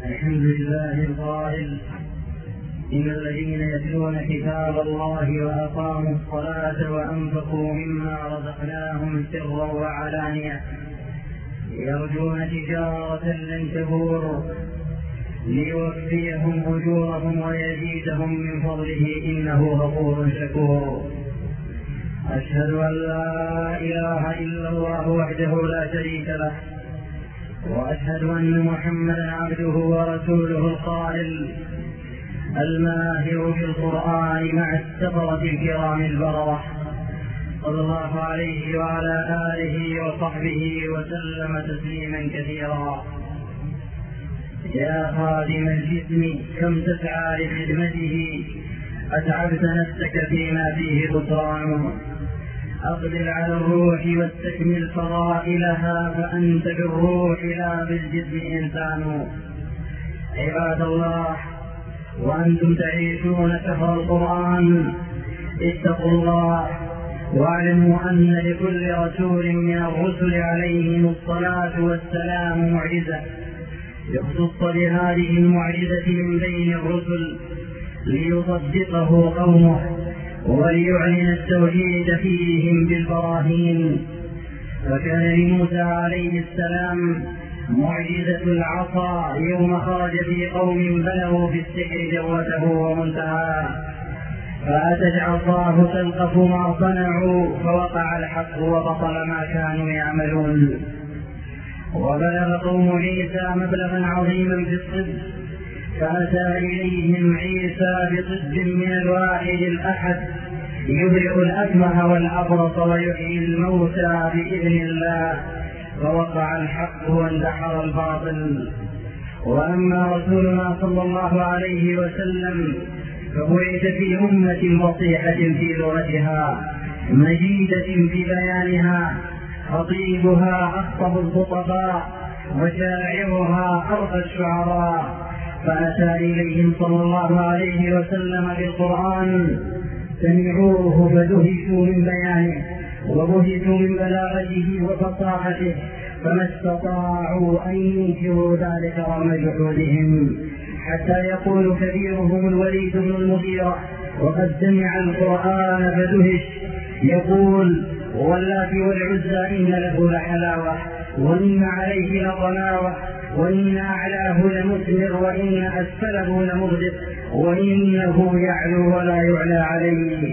الحمد لله القائل: إن الذين يتلون كتاب الله وأقاموا الصلاة وأنفقوا مما رزقناهم سرا وعلانية يرجون تجارة لن تبور ليوفيهم أجورهم ويزيدهم من فضله إنه غفور شكور. أشهد أن لا إله إلا الله وحده لا شريك له، وأشهد أن محمدا عبده ورسوله القائل: الماهر بالقرآن مع السفرة الكرام البررة، صلى الله عليه وعلى آله وصحبه وسلم تسليما كثيرا. يا خادم الجسم كم تسعى لخدمته، أتعبت نفسك فيما فيه خسران. أقبل على الروح واستكمل فضائلها، فأنت بالروح لا بالجسم إنسان. عباد الله، وأنتم تعيشون شهر القرآن، اتقوا الله واعلموا أن لكل رسول من الرسل عليهم الصلاة والسلام معجزة، يختص بهذه المعجزة من بين الرسل ليصدقه قومه وليعلن التوحيد فيهم بالبراهين. فكان لموسى عليه السلام معجزة العصا يوم خرج في قوم بلغوا في السحر ذروته ومنتهى، فأتت عصاه تلقف ما صنعوا فوقع الحق وبطل ما كانوا يعملون. وبلغ قوم عيسى مبلغا عظيما في الصدق، فأتى إليهم عيسى بطب من الواحد الأحد يبرئ الأكمه والأبرص ويحيي الموتى بإذن الله، فوقع الحق واندحر الباطل. وأما رسولنا صلى الله عليه وسلم فبعث في أمة فصيحة في لغتها، مجيدة في بيانها، خطيبها أخطب الخطباء، وشاعرها أرقى الشعراء. فأتى إليهم صلى الله عليه وسلم بالقرآن، سمعوه فدهشوا من بيانه وبهتوا من بلاغته وفصاحته، فما استطاعوا أن ينكروا ذلك رغم جحودهم، حتى يقول كبيرهم الوليد بن المغيرة وقد سمع القرآن فدهش يقول: واللات والعزى إن له لحلاوة، وإن عليه لطلاوة، وإن أعلاه لمثمر، وإن أسفله لمغدق، وإنه يعلو ولا يعلى عليه.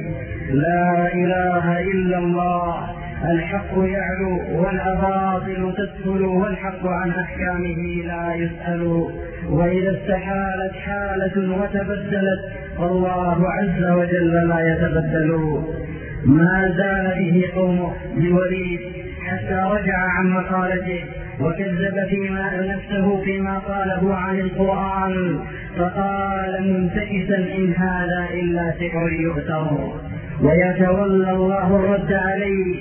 لا إله إلا الله، الحق يعلو والأباطل تسفل، والحق عن أحكامه لا يسأل. وإذا استحالت حالة وتبدلت فالله عز وجل لا يتبدل. ما زال به قومه بوليد حتى رجع عن مقالته وكذب نفسه فيما قاله عن القرآن، فقال منتكسا: إن هذا إلا سحر يؤثر. ويتولى الله الرد عليه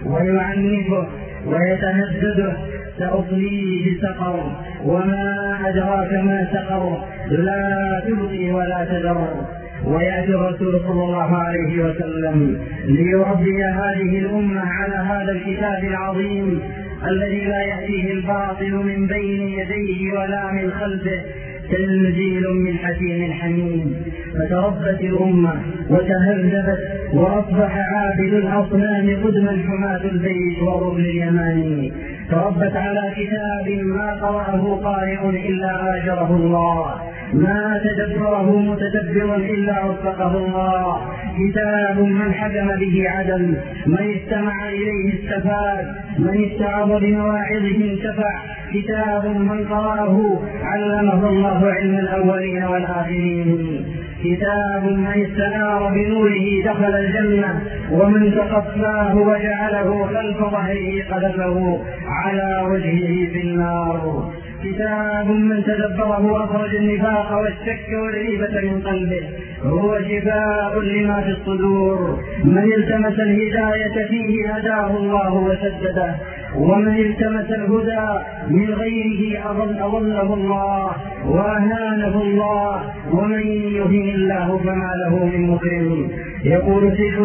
ويعنفه ويتهدده: سأصليه سقر، وما أدراك ما سقر، لا تبقي ولا تذر. ويأتي الرسول صلى الله عليه وسلم ليربي هذه الأمة على هذا الكتاب العظيم الذي لا يأتيه الباطل من بين يديه ولا من خلفه، تنزيل من حكيم حميد. فتربت الأمة وتهذبت، وأصبح عابد الأصنام قدما حماة البيت والركن اليماني. تربت على كتاب ما قرأه قارئ إلا آجره الله، ما تدبره متدبر إلا وفقه الله. كتاب من حكم به عدل، من استمع إليه استفاد، من استعظ بمواعظه انتفع. كتاب من قرأه علمه الله علم الأولين والآخرين. كتاب من استنار بنوره دخل الجنة، ومن تقفاه وجعله خلف ظهره قذفه على وجهه في النار. كتاب من تدبره أخرج النفاق والشك والريبة من قلبه، هو شفاء لما في الصدور. من التمس الهداية فيه هداه الله وسدده، ومن التمس الهدى من غيره أضله الله وأهانه الله، ومن يهن الله فما له من مكرم. يقول شيخ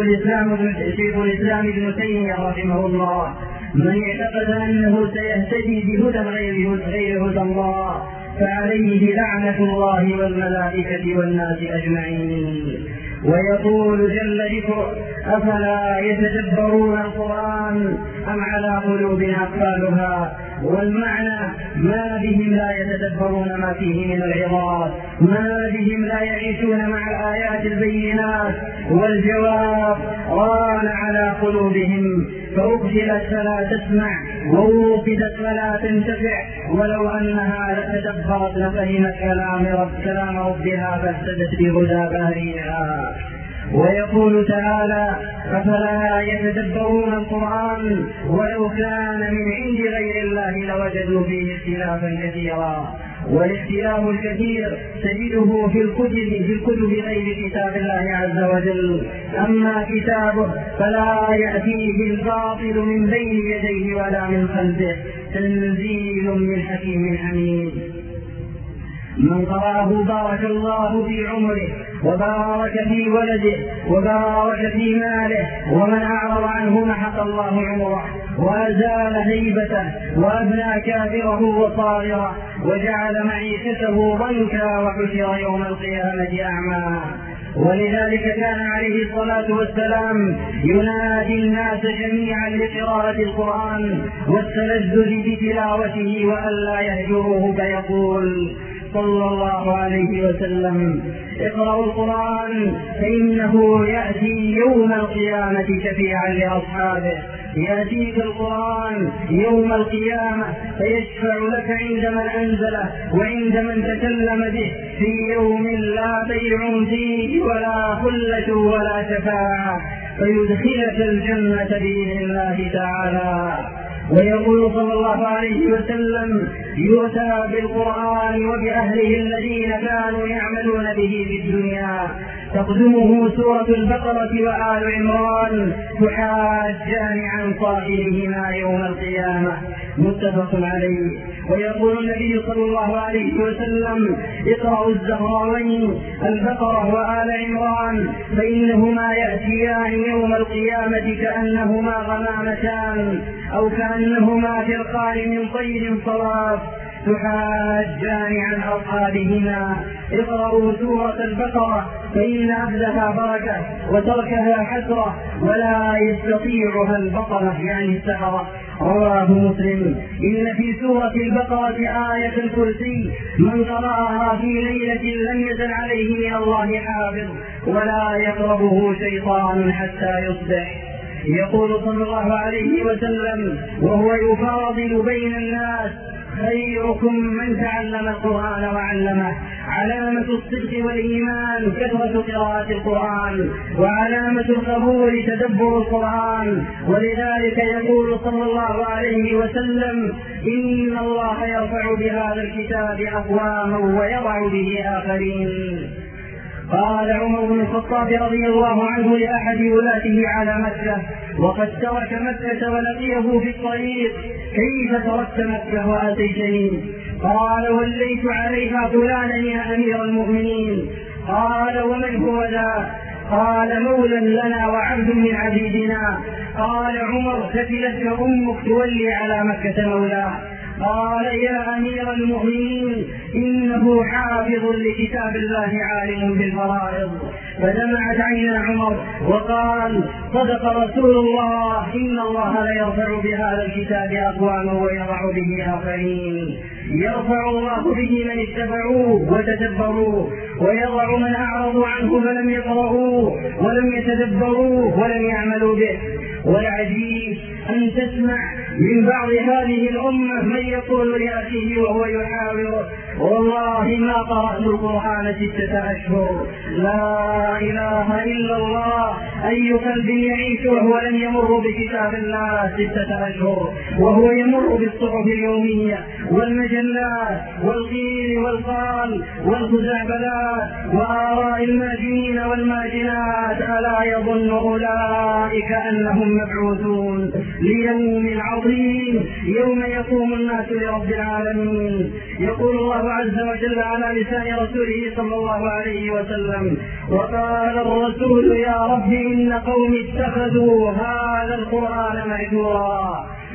الإسلام ابن تيمية رحمه الله: من اعتقد أنه سيهتدي بهدى غير هدى الله فعليه لعنة الله والملائكة والناس أجمعين. ويقول جل ذكره: أفلا يتدبرون القرآن أم على قلوب أقفالها؟ والمعنى: ما بهم لا يتدبرون ما فيه من العظات، ما بهم لا يعيشون مع الآيات البينات. والجواب: ران على قلوبهم فأقفلت فلا تسمع ووقدت فلا تنتفع، ولو أنها لتدبرت لفهمت كلام ربها فاهتدت بهدى بارئها. ويقول تعالى: أفلا يتدبرون القرآن ولو كان من عند غير الله لوجدوا فيه اختلافا كثيرا. والاختلاف الكثير تجده في الكتب غير كتاب الله عز وجل. أما كتابه فلا يأتيه الباطل من بين يديه ولا من خلفه، تنزيل من حكيم حميد. من قرأه بارك الله في عمره وبارك في ولده وبارك في ماله، ومن أعرض عنه محق الله عمره وأزال هيبته وأبنى كافره وصاغره وجعل معيشته ضنكا وحشر يوم القيامة أعمى. ولذلك كان عليه الصلاة والسلام ينادي الناس جميعا لقراءة القرآن والتلذذ بتلاوته وألا يهجروه، فيقول صلى الله عليه وسلم: اقرأوا القرآن فإنه يأتي يوم القيامة شفيعا لأصحابه. يأتيك القرآن يوم القيامة فيشفع لك عند من أنزله وعند من تكلم به، في يوم لا بيع فيه ولا خلة ولا شفاعة، فيدخلك الجنة بإذن الله تعالى. ويقول صلى الله عليه وسلم: يؤتى بالقرآن وبأهله الذين كانوا يعملون به في الدنيا، تقدمه سورة البقرة وآل عمران تحاجان عن صاحبهما يوم القيامة. متفق عليه. ويقول النبي صلى الله عليه وسلم: اقرأوا الزهراوين البقرة وآل عمران فإنهما يأتيان يوم القيامة كأنهما غمامتان أو كأنهما فرقان من طير صواف تحاجان عن أصحابهما. اقرأوا سورة البقرة فإن أخذها بركة وتركها حسرة ولا يستطيعها البطلة يعني السحرة. رواه مسلم. إن في سورة البقرة آية الكرسي من قرأها في ليلة لم يزل عليه من الله حافظ ولا يقربه شيطان حتى يصبح. يقول صلى الله عليه وسلم وهو يفاضل بين الناس: خيركم من تعلم القرآن وعلمه. علامة الصدق والإيمان كثرة قراءة القرآن، وعلامة القبول تدبر القرآن. ولذلك يقول صلى الله عليه وسلم: إن الله يرفع بهذا الكتاب أقواما ويضع به آخرين. قال عمر بن الخطاب رضي الله عنه لأحد ولاته على مكة وقد ترك مكة ولقيه في الطريق: كيف تركت مكة وأتيتني؟ قال: وليت عليها فلانا يا أمير المؤمنين. قال: ومن هو ذا؟ قال: مولى لنا وعبد من عبيدنا. قال عمر: كفلتك أمك تولي على مكة مولاه. قال: يا أمير المؤمنين إنه حافظ لكتاب الله عالم بالفرائض. فدمعت عينا عمر وقال: صدق رسول الله، إن الله لا يرفع بهذا الكتاب أقواما ويضع به آخرين. يرفع الله به من اتبعوه وتدبروه، ويضع من أعرضوا عنه فلم يقرؤوه ولم يتدبروه ولم يعملوا به. والعجيب أن تسمع من بعض هذه الأمة من يقول لأخيه وهو يحاوره: والله ما قرأت القرآن 6 أشهر. لا إله إلا الله. أي قلب يعيش وهو لم يمر بكتاب الله 6 أشهر، وهو يمر بالصحف اليومية والمجلات والقيل والقال والخزعبلات وآراء الماجنين والماجنات. ألا يظن أولئك أنهم مبعوثون ليوم عظيم يوم يقوم الناس لرب العالمين. يقول الله عز وجل على لسان رسوله صلى الله عليه وسلم: وقال الرسول يا رب إن قوم اتخذوا هذا القرآن مهجورا.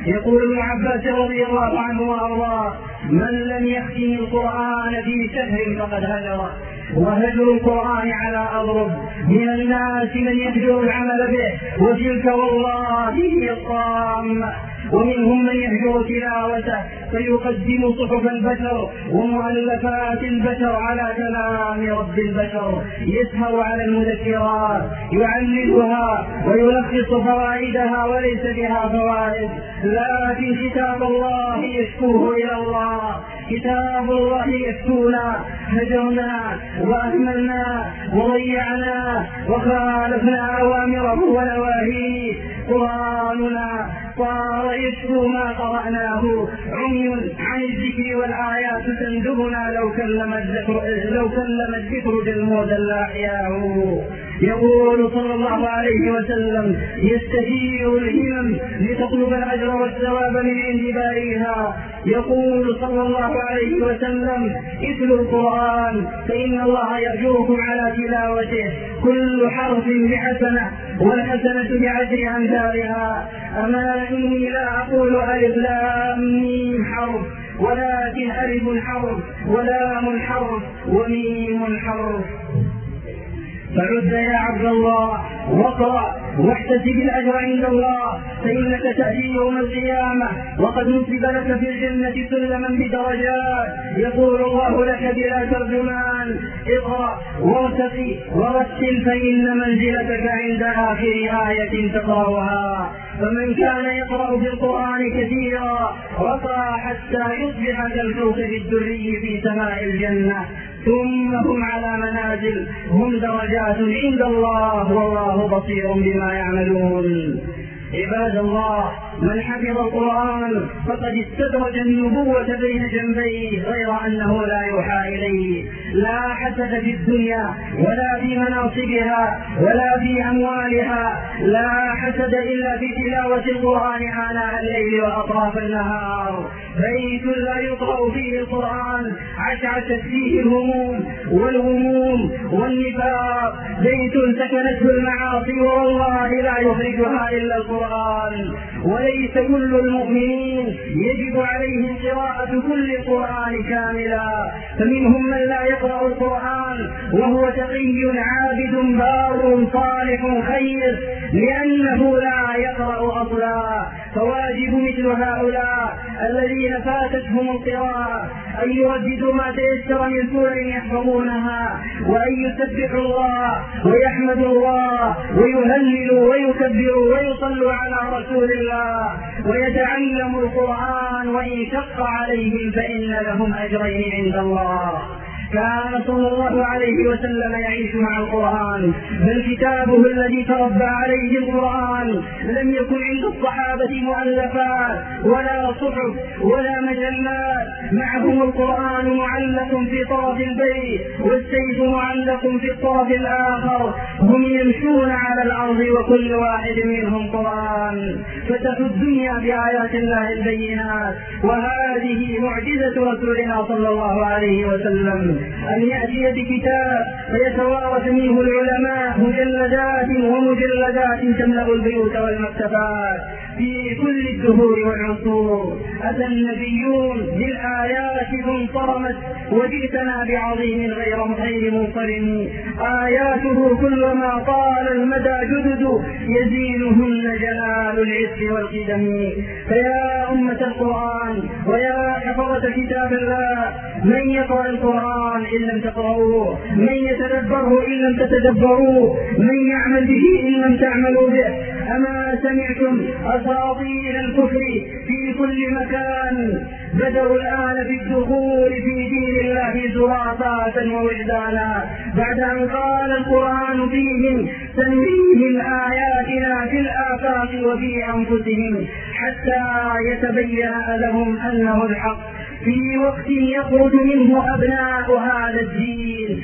يقول ابن عباس رضي الله عنه وارضاه: من لم يختم القرآن في شهر فقد هجر. وهجر القرآن على أضرب، من الناس من يهجر العمل به، وتلك والله هي الطامة. ومنهم من يهجر تلاوته فيقدم صحف البشر ومؤلفات البشر على كلام رب البشر، يسهر على المذكرات يعللها ويلخص فوائدها وليس بها فوائد. لكن كتاب الله يشكوه إلى الله، كتاب الله يشكونا، هجرنا وأهملنا وضيعنا وخالفنا أوامره ونواهيه. قرآننا صار يشكو ما قرأناه، عمي عن الذكر والآيات تندبنا لو كلم الذكر جلمودا لأحياه. يقول صلى الله عليه وسلم: يستثير الهمم لتطلب الأجر والثواب من عند باريها. يقول صلى الله عليه وسلم: اتلوا القرآن فإن الله يأجركم على تلاوته، كل حرف بحسنة والحسنة بعشر أمثالها. أما إني لا أقول ألف لام ميم حرف، ولكن ألف حرف ولام حرف وميم حرف. فعد يا عبد الله واقرأ واحتسب الأجر عند الله، فإنك تأتي يوم القيامة وقد نصب لك في الجنة سلما بدرجات، يقول الله لك بلا ترجمان: اقرأ وارتقي ورتل فإن منزلتك عند آخر آية تقرأها. فمن كان يقرأ في القرآن كثيرا رقى حتى يصبح كالكوكب الدري في سماء الجنة، ثم هم على منازل، هم درجات عند الله والله بصير بما يعملون. عباد الله، من حفظ القرآن فقد استدرج النبوة بين جنبيه، غير أنه لا يوحى إليه. لا حسد في الدنيا ولا في مناصبها ولا في أموالها، لا حسد إلا في تلاوة القرآن آناء الليل وأطراف النهار. بيت لا يقرأ فيه القرآن عشعشت فيه الهموم والغموم والنفاق، بيت سكنته المعاصي والله لا يخرجها إلا القرآن. وليس كل المؤمنين يجب عليهم قراءة كل القرآن كاملا، فمنهم من لا يقرأ القرآن وهو تقي عابد بار صالح خير لأنه لا يقرأ أصلا. فواجب مثل هؤلاء الذين فاتتهم القراءة أن يرددوا ما تيسر من سور يحفظونها، وأن يسبحوا الله ويحمدوا الله ويهللوا ويكبروا ويصلوا على رسول الله ويتعلموا القرآن، وإن شق عليهم فإن لهم أجرين عند الله. كان صلى الله عليه وسلم يعيش مع القرآن، بل كتابه الذي تربى عليه القرآن. لم يكن عند الصحابة مؤلفات ولا صحف ولا مجلات، معهم القرآن معلق في طرف البيت والسيف معلق في الطرف الآخر، هم يمشون على الأرض وكل واحد منهم قرآن. فتحوا الدنيا بآيات الله البينات، وهذه معجزة رسولنا صلى الله عليه وسلم، أن يأتي بكتاب فيتوارث منه العلماء مجلدات ومجلدات تملأ البيوت والمكتبات في كل الدهور والعصور. أتى النبيون بالآيات منصرمت وجئتنا بعظيم غير منصرم، آياته كلما طال المدى جدد يزينهن جلال العز والقدم. فيا أمة القرآن ويا حفظة كتاب الله، من يقرأ القرآن إن لم تقرأوه، من يتدبره إن لم تتدبروه، من يعمل به إن لم تعملوا به. أما سمعتم أساطير الكفر في كل مكان بدأوا الآن في الدخول في دين الله زرافات ووجدانا، بعد أن قال القرآن فيهم: سنريهم آياتنا في الآفاق وفي أنفسهم حتى يتبين لهم أنه الحق، في وقت يخرج منه أبناء هذا الدين.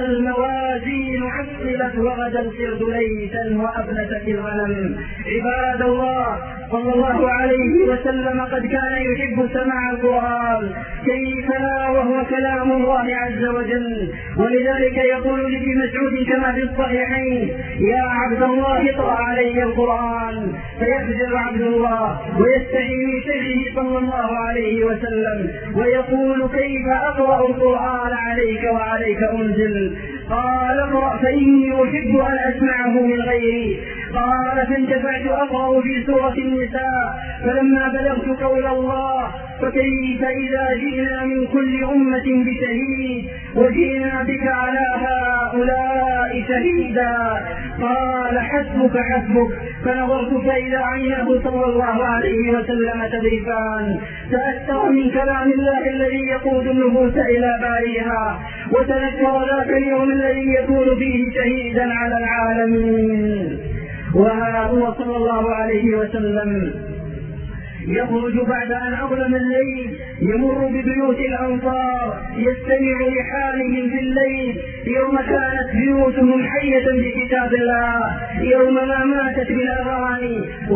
الموازين عطلت وغدا القرد ليتا وأبلتت الغنم. عباد الله، صلى الله عليه وسلم قد كان يحب سماع القرآن، كيف لا وهو كلام كلام الله عز وجل. ولذلك يقول لابن مسعود كما في الصحيحين: يا عبد الله اقرأ علي القرآن، فيخجل عبد الله ويستحي من شيخه صلى الله عليه وسلم ويقول: كيف أقرأ القرآن عليك وعليك أنزل؟ قال: اقرأ فإني أحب أن أسمعه من غيري. قال: فانتفعت أقرأ في سورة النساء، فلما بلغت قول الله: فكيف إذا جئنا من كل أمة بشهيد وجئنا بك على هؤلاء شهيدا. قال: حسبك حسبك. فنظرت فإذا عيناه صلى الله عليه وسلم تذرفان، تأثر من كلام الله الذي يقود النفوس إلى بارئها، وتذكر ذاك اليوم الذي يكون فيه شهيدا على العالمين. وها هو صلى الله عليه وسلم يخرج بعد أن أظلم الليل، يمر ببيوت الأنصار يستمع لحالهم في الليل، يوم كانت بيوتهم حية بكتاب الله، يوم ما ماتت بالأغاني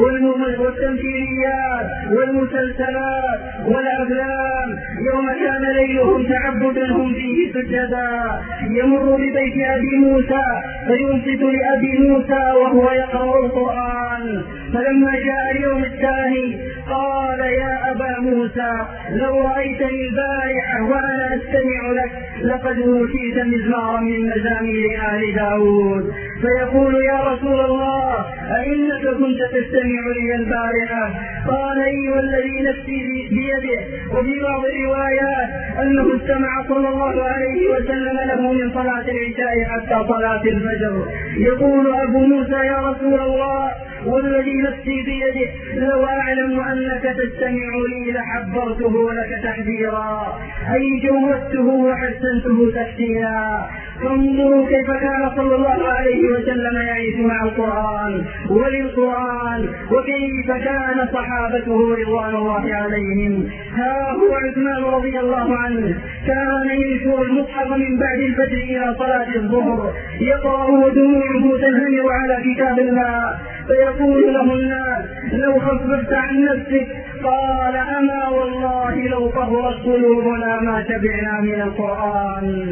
والتمثيليات والمسلسلات والأفلام، يوم كان ليلهم تعبدا هم فيه سجدا. يمر ببيت أبي موسى فينصت لأبي موسى وهو يقرأ القرآن، فلما جاء اليوم الثاني قال: يا أبا موسى لو رأيتني البارحة وأنا أستمع لك لقد أوتيت مزمارا من مزامير آل داود. فيقول: يا رسول الله أئنك كنت تستمع لي البارحة؟ قال: أي والذي نفسي بيده. وفي بعض الروايات أنه استمع صلى الله عليه وسلم له من صلاة العشاء حتى صلاة الفجر. يقول أبو موسى: يا رسول الله والذي نفسي بيده لو أعلم أنك تستمع لي لحبرته لك تحذيرا، أي جودته وحسنته تحسينا. فانظروا كيف كان صلى الله عليه وسلم يعيش مع القرآن وللقرآن، وكيف كان صحابته رضوان الله عليهم. ها هو عثمان رضي الله عنه كان ينشر المصحف من بعد الفجر إلى صلاة الظهر، يقرأ ودموعه تنهمر على كتاب الله، فيقول له الناس: لو خففت عن نفسك. قال: أما والله لو طهرت قلوبنا ما شبعنا من القرآن.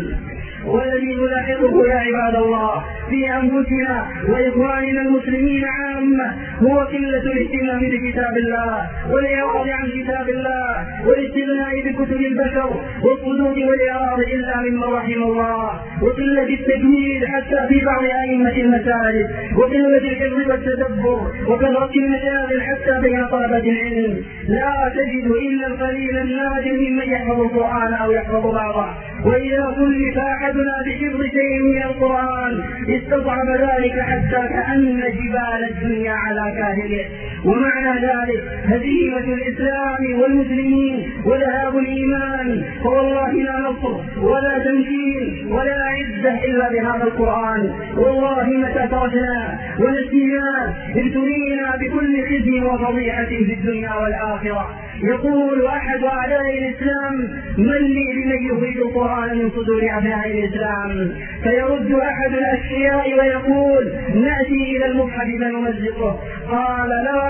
والذي نلاحظه يا عباد الله في أنفسنا وإخواننا المسلمين عامة هو قلة الاهتمام بكتاب الله والإعراض عن كتاب الله والاستغناء بكتب البشر والصدود والإعراض إلا ممن رحم الله، وقلة التجويد حتى في بعض أئمة المساجد، وقلة الحفظ والتدبر، وكثرة المشاغل حتى بين طلبة العلم. لا تجد إلا القليل النادر ممن يحفظ القرآن أو يحفظ بعضه، وإذا كلف أحدنا بحفظ شيء من القرآن استصعب ذلك حتى كأن جبال الدنيا على كاهله. ومعنى ذلك هزيمة الإسلام والمسلمين وذهاب الإيمان، فوالله لا نصر ولا تمكين ولا عزة إلا بهذا القرآن. والله متى تركنا ونسينا ابتلينا بكل خزي وفضيحة في الدنيا والآخرة. يقول أحد أعداء الإسلام: من لي بمن يخرج القرآن من صدور أبناء الإسلام؟ فيرد أحد الأشقياء ويقول: نأتي إلى المصحف فنمزقه. قال: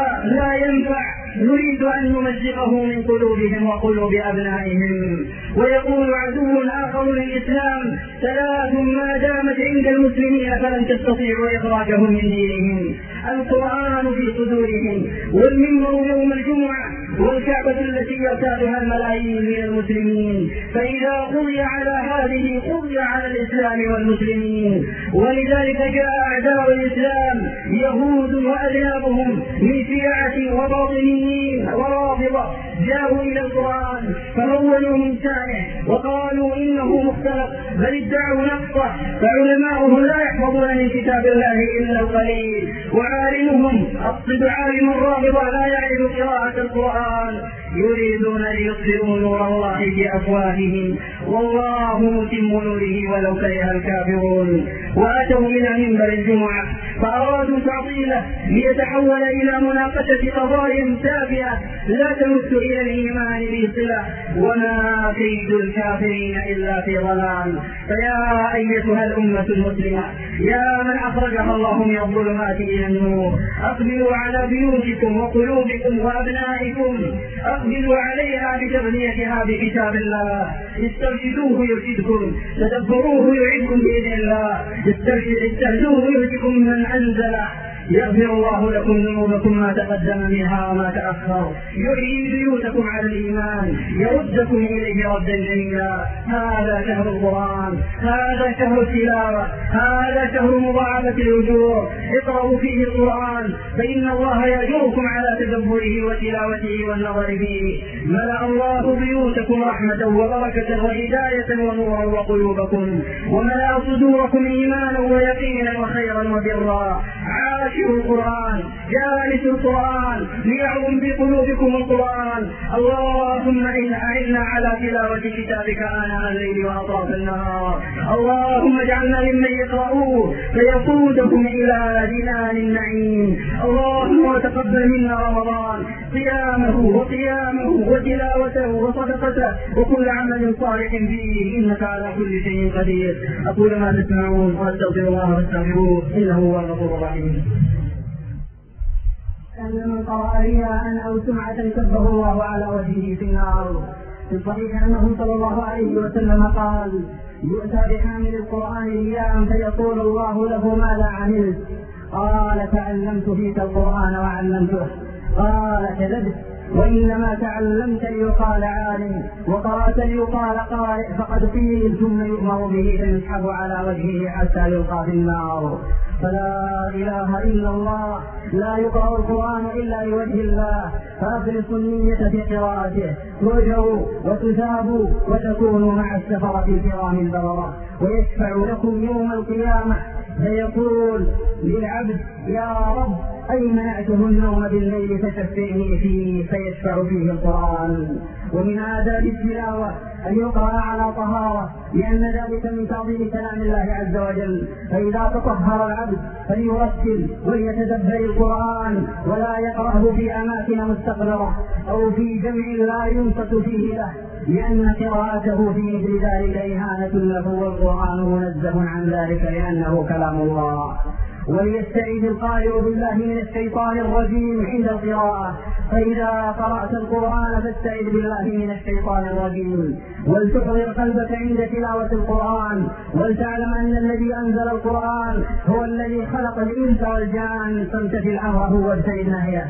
لا ينفع، نريد أن نمزقه من قلوبهم وقلوب أبنائهم. ويقول عدو آخر للإسلام: ثلاث ما دامت عند المسلمين فلن تستطيعوا إخراجهم من دينهم: القرآن في صدورهم، والمنبر يوم الجمعة، والكعبة التي يرتادها الملايين من المسلمين. فإذا قضي على هذه قضي على الإسلام والمسلمين. ولذلك جاء أعداء الإسلام يهود وأذنابهم من شيعة وباطنيين ورافضة جاءوا إلى القرآن فهونوا من شانه وقالوا إنه مختلق، بل ادعوا نقصه، فعلماؤهم لا يحفظون من كتاب الله إلا القليل، وعالمهم أقصد عالم الرافضة لا يعرف قراءة القرآن، يريدون ليطفئوا نور الله بأفواههم والله متم نوره ولو كره الكافرون. وأتوا إلى منبر الجمعة فأرادوا تعطيله ليتحول إلى مناقشة قضايا تافهة لا تمت إلى الإيمان بصلة، وما كيد الكافرين إلا في ضلال. فيا أيتها الأمة المسلمة يا من أخرجها الله من الظلمات إلى النور، أقبلوا على بيوتكم وقلوبكم وأبنائكم، أقبلوا عليها بتبنيتها بكتاب الله، استرشدوه يرشدكم، تدبروه يعدكم بإذن الله، استهزوه يهدكم من أنزله، يغفر الله لكم ذنوبكم ما تقدم منها وما تأخر، يحيي بيوتكم على الإيمان، يردكم إليه ردا جميلا. هذا شهر القرآن، هذا شهر التلاوة، هذا شهر مضاعفة الأجور. اقرأوا فيه القرآن فإن الله يأجركم على تدبره وتلاوته والنظر فيه. ملأ الله بيوتكم رحمة وبركة وهداية ونورا وقلوبكم، وملأ صدوركم إيمانا ويقينا وخيرا وبرا. عاشروا القرآن، جالسوا القرآن، ليعظم في قلوبكم القرآن. اللهم أعنا على تلاوة كتابك آناء الليل وأطراف النهار. اللهم اجعلنا ممن يقرؤوه فيقودهم إلى جنان النعيم. اللهم تقبل منا رمضان، صيامه وقيامه وتلاوته وصدقته وكل عمل صالح فيه، إنك على كل شيء قدير. أقول ما تسمعون وأستغفر الله فاستغفروه إنه هو الغفور الرحيم. أن من قرأ رياء أو سمعة كبه الله على وجهه في النار. في الصحيح أنه صلى الله عليه وسلم قال: يؤتى بحامل القرآن رياء فيقول الله له: ماذا عملت؟ قال: تعلمت فيك القرآن وعلمته. قال: كذبت، وإنما تعلمت ليقال عالم، وقرأت ليقال قارئ، فقد قيل ثم يؤمر به فيسحب على وجهه حتى يلقى في النار. فلا إله إلا الله، لا يقرأ القرآن إلا لوجه الله، فأخلصوا النية في قراءته، ترجوا وتثابوا وتكونوا مع السفرة الكرام البررة. ويشفع لكم يوم القيامة فيقول للعبد: يا رب أي منعته النوم بالليل فشفعني فيه، فيشفع فيه القرآن. ومن آداب التلاوة أن يقرأ على طهارة، لأن ذلك من تعظيم كلام الله عز وجل. فإذا تطهر العبد فليرتل وليتدبر القرآن، ولا يقرأه في أماكن مستقبرة أو في جمع لا ينصت فيه له، لأن قراءته في مثل ذلك إهانة له، والقرآن منزه عن ذلك لأنه كلام الله. وليستعيذ القارئ بالله من الشيطان الرجيم عند القراءة، فإذا قرأت القرآن فاستعذ بالله من الشيطان الرجيم. ولتحضر قلبك عند تلاوة القرآن، ولتعلم أن الذي أنزل القرآن هو الذي خلق الإنس والجان، فامتثل أمره واجتنب نهيه.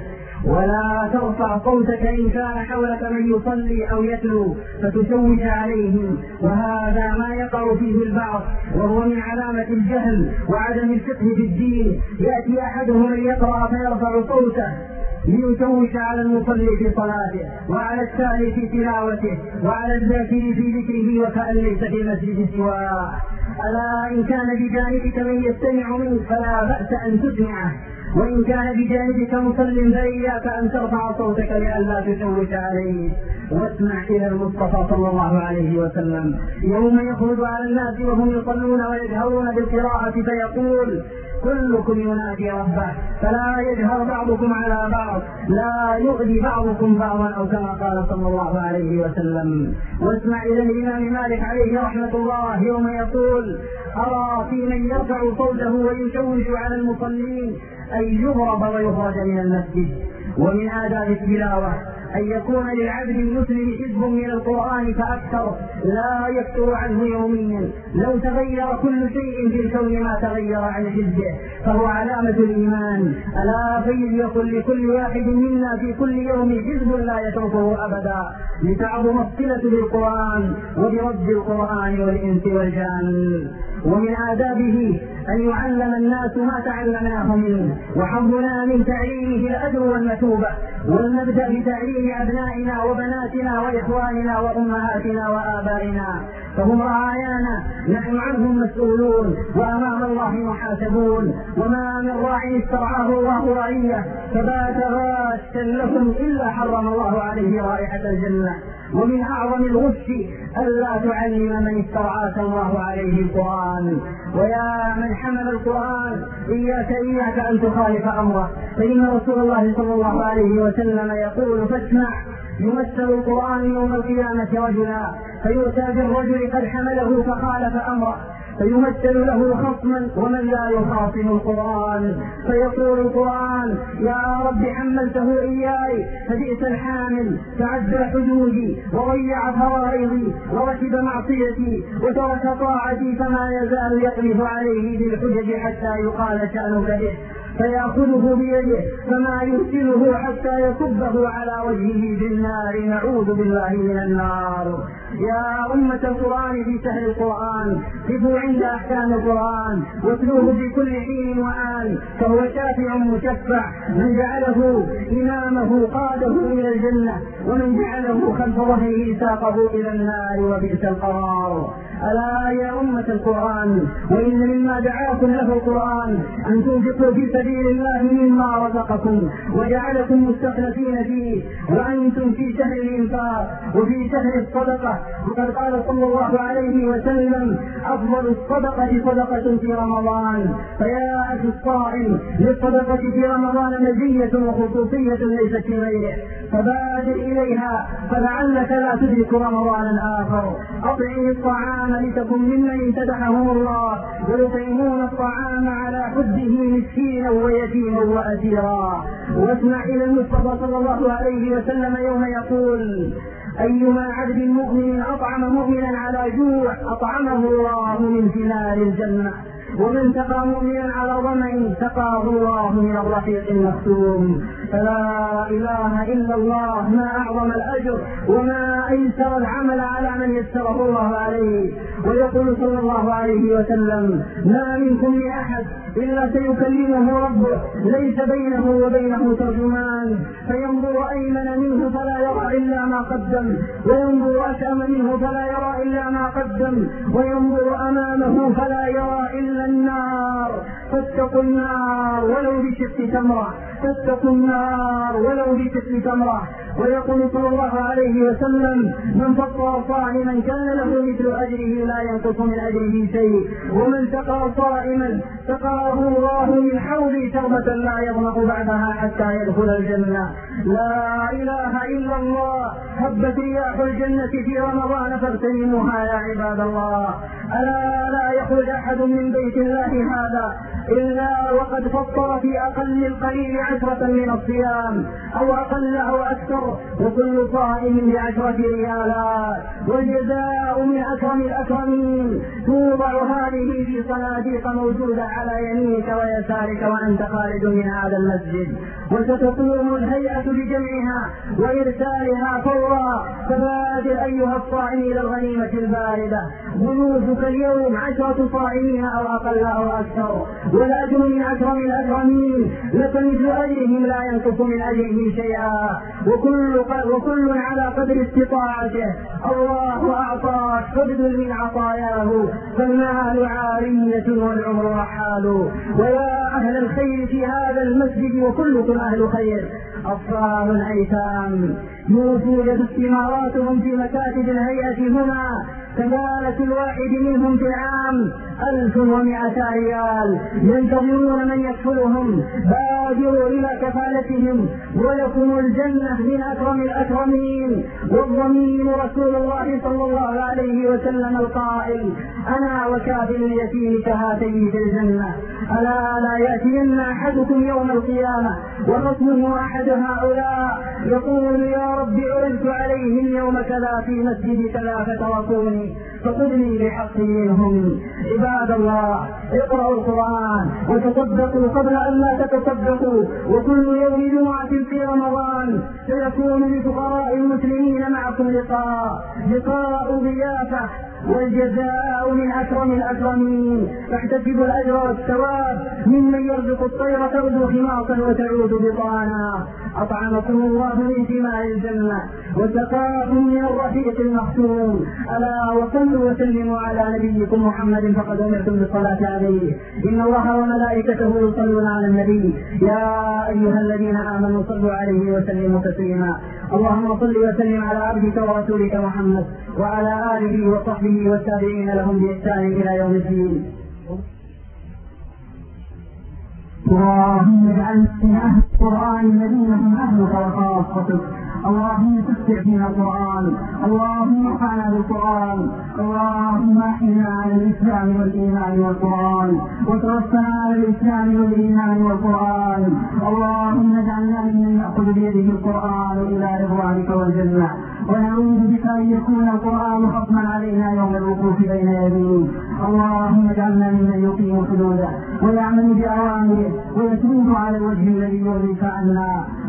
ولا ترفع صوتك إن كان حولك من يصلي أو يتلو فتشوش عليهم، وهذا ما يقع فيه البعض، وهو من علامة الجهل وعدم الفقه في الدين. يأتي أحدهم ليقرأ فيرفع صوته ليشوش على المصلي في صلاته، وعلى السائل في تلاوته، وعلى الذاكر في ذكره، وكأن ليس في المسجد سواه. ألا إن كان بجانبك من يستمع منك فلا بأس أن تسمعه، وإن كان بجانبك مصل فإياك أن ترفع صوتك لئلا تشوش عليه. واسمع إلى المصطفى صلى الله عليه وسلم يوم يخرج على الناس وهم يصلون ويجهرون بالقراءة فيقول: كلكم ينادي ربه، فلا يجهر بعضكم على بعض، لا يؤذي بعضكم بعضا، أو كما قال صلى الله عليه وسلم. واسمع إلى الإمام مالك عليه رحمة الله يوم يقول: أرى في من يرفع صوته ويشوش على المصلين أن يضرب ويخرج من المسجد. ومن آداب التلاوة أن يكون للعبد المسلم حزب من القرآن فأكثر، لا يفتر عنه يوميا. لو تغير كل شيء في الكون ما تغير عن حزبه فهو علامة الإيمان. ألا فليكن لكل واحد منا في كل يوم حزب لا يتركه أبدا، لتعظم الصلة بالقرآن وبرد القرآن والإنس والجان. ومن آدابه أن يعلم الناس ما تعلمناه منه، وحظنا من تعليمه الأجر والمثوبة. ولنبدأ بتعليم أبنائنا وبناتنا وإخواننا وأمهاتنا وآبائنا، فهم رعايانا، نحن عنهم مسؤولون وأمام الله محاسبون. وما من راع استرعاه الله رعية فبات غاشا لهم إلا حرم الله عليه رائحة الجنة. ومن أعظم الغش ألا تعلم من استرعاك الله عليه القرآن. ويا من حمل القرآن إياك أن تخالف أمره، فإن رسول الله صلى الله عليه وسلم يقول: فاسمع يمثل القرآن يوم القيامة رجلا فيؤتى بالرجل قد حمله فخالف أمره فيمثل له خصما ومن لا يخاصم القرآن فيقول القرآن يا رب حملته إياي فبئس الحامل تعدى حدودي وضيع فرائضي وركب معصيتي وترك طاعتي فما يزال يقذف عليه بالحجج حتى يقال شأنك به فيأخذه بيده فما يرسله حتى يكبه على وجهه بالنار نعوذ بالله من النار. يا أمة القرآن في شهر القرآن قفوا عند أحكام القرآن واتلوه في كل حين وآن فهو شافع مشفع من جعله إمامه قاده إلى الجنة ومن جعله خلف ظهره ساقه إلى النار وبئس القرار. ألا يا أمة القرآن وإن مما دعاكم له القرآن أن تنفقوا في سبيل الله مما رزقكم وجعلكم مستخلفين فيه وأنتم في شهر الإنفاق وفي شهر الصدقة وقد قال صلى الله عليه وسلم أفضل الصدقة صدقة في رمضان. فيا أخي الصائم للصدقة في رمضان مزية وخصوصية ليست في غيره فبادر إليها فلعلك لا تدرك رمضانا آخر. أطعم الطعام لتكن ممن امتدحهم الله ويطعمون الطعام على حبه مسكينا ويتيما وأسيرا. واسمع إلى المصطفى صلى الله عليه وسلم يوم يقول أيما عبد مؤمن أطعم مؤمنا على جوع أطعمه الله من ثمار الجنة ومن سقى مؤمنا على ظمأ سقاه الله من الرحيق المختوم. فلا إله إلا الله ما أعظم الأجر وما أيسر العمل على من يسره الله عليه. ويقول صلى الله عليه وسلم ما منكم من أحد إلا سيكلمه ربه ليس بينه وبينه ترجمان فينظر أيمن منه فلا يرى إلا ما قدم وينظر أشأم منه فلا يرى إلا ما قدم وينظر أمامه فلا يرى إلا النار فاتقوا النار ولو بشق تمرة فاتقوا النار ولو بشق تمرة. ويقول صلى الله عليه وسلم من فطر صائما كان له مثل أجره لا ينقص من أجره شيء ومن سقى صائما سقاه الله من حوله شربة لا يظمأ بعدها حتى يدخل الجنة. لا إله إلا الله هبت رياح الجنة في رمضان فاغتنموها يا عباد الله. ألا لا يخرج أحد من بيت الله هذا إلا وقد فطر في أقل القليل 10 من الصيام أو أقل أو أكثر وكل صائم ب10 ريالات والجزاء من أكرم الأكرمين. توضع هذه في صناديق موجودة على يمينك ويسارك وأنت خارج من هذا المسجد وستقوم الهيئة بجمعها وإرسالها فورا. فبادر أيها الصائم إلى الغنيمة الباردة بيوتك اليوم 10 صائمين أو أقل أو أكثر والأجر من أكرم الأكرمين لك مثل أجرهم لا ينقص من أجره شيئا وكل على قدر استطاعته. الله أعطاك فابذل من عطاياه فالمال عارية والعمر رحال. ويا أهل الخير في هذا المسجد وكلكم أهل خير أطفال أيتام يوجد استماراتهم في مكاتب الهيئة هنا كذلك الواحد منهم في العام 1200 ريال ينتظرون من يكفلهم. بادروا إلى كفالتهم ولكم الجنة من أكرم الأكرمين. والضمين رسول الله صلى الله عليه وسلم القائل أنا وكافل اليتيم كهاتين في الجنة. ألا لا يأتين أحدكم يوم القيامة وخصمه أحد هؤلاء يقول يا رب عرضت عليهم يوم كذا في مسجد كذا فتركوني فخذني بحق منهم. عباد الله اقرأوا القرآن وتصدقوا قبل أن لا تتصدقوا وكل يوم جمعة في رمضان سيكون لفقراء المسلمين معكم لقاء ضيافة والجزاء من أكرم الأكرمين. فاحتسبوا الأجر والثواب ممن يرزق الطير تغدو خماصا وتعود بطانا. أطعمكم الله من ثمار الجنة وسقاكم من الرحيق المختوم. ألا وصلوا وسلموا على نبيكم محمد فقد أمرتم بالصلاة عليه إن الله وملائكته يصلون على النبي يا أيها الذين آمنوا صلوا عليه وسلموا تسليما. اللهم صل وسلم على عبدك ورسولك محمد وعلى آله وصحبه والتابعين لهم بإحسان إلى يوم الدين. اللهم اجعلنا من أهل القرآن الذين هم أهلك وخاصتك. اللهم تفتح فينا القرآن، اللهم ارفعنا بالقرآن، اللهم احينا على الإسلام والإيمان والقرآن، وتوفنا على الإسلام والإيمان والقرآن. اللهم اجعلنا ممن يأخذ بيده القرآن إلى رضوانك والجنة، ونعوذ بك أن يكون القرآن خصما علينا يوم الوقوف بين يديك. اللهم اجعلنا ممن يقيم حدوده ويعمل بأوامره ويتوب على الوجه الذي يرضيك عنا.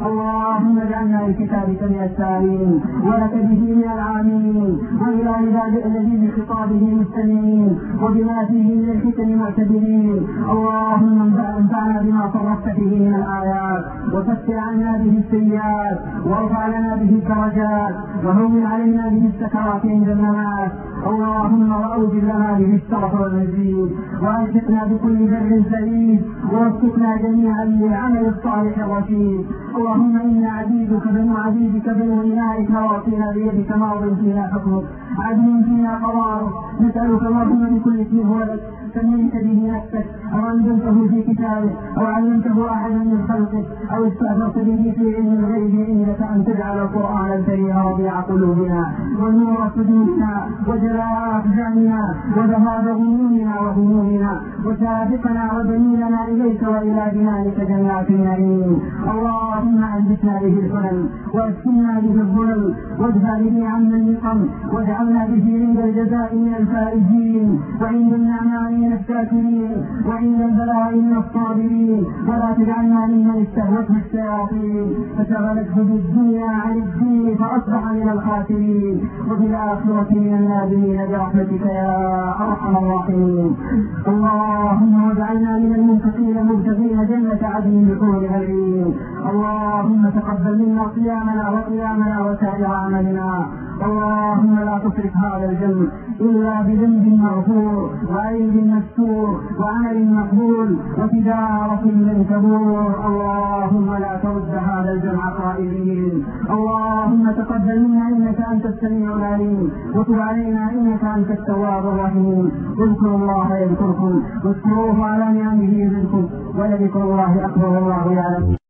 اللهم اجعلنا لكتابك من السالمين ولك به من العاملين، وإلى عبادك الذي بخطابه مستمعين وبما فيه من الحكم معتدلين. اللهم انفعنا بما صرفت فيه من الآيات، وكفر عنا به السيئات، وارفع لنا به الدرجات، وهون علينا به السكرات عند الممات. اللهم واوجد لنا به الشرف والمزيد، والحقنا بكل بر سعيد، ووفقنا جميعا للعمل الصالح الرشيد. اللهم انا عبيدك بنو عبيدك بنو انائك نواصينا بيدك ماض فينا حكمك عدل فينا قرارك. نسالك اللهم بكل اسم هو لك سميت به نفسك او انزلته في كتابك او علمته احدا من خلقك او استاثرت به في علم الغيب عندك ان تجعل القران الكريم ربيع قلوبنا ونور صدورنا وجلاء احزاننا وذهاب غمومنا وهمومنا وسابقنا ودليلنا اليك والى جنانك جنات النعيم. اللهم انبتنا به الحلم واسكننا به الظلم وادفع به عنا النقم واجعلنا به عند الجزاء من الفائزين وعند النعماء من الشاكرين وعند البلاء من الصابرين. ولا تجعلنا ممن استهوته الشياطين فشغلته بالدنيا عن الدين فاصبح من الخاسرين وفي الاخره من النادمين برحمتك يا ارحم الراحمين. اللهم واجعلنا من المنفقين المبتغين جنة عدن بطولها العين. اللهم تقبل منا صيامنا وسائر عملنا. اللهم لا تترك هذا الجنة إلا بذنب مغفور وعيب مستور وعمل مقبول وتجارة لن تبور. اللهم لا ترد هذا الجمع قائلين. اللهم تقبل منا إنك أنت السميع العليم وتب علينا إنك أنت التواب الرحيم. اذكروا الله يذكركم واذكروه على نعمه يزدكم ولذكر الله أكبر والله يعلم.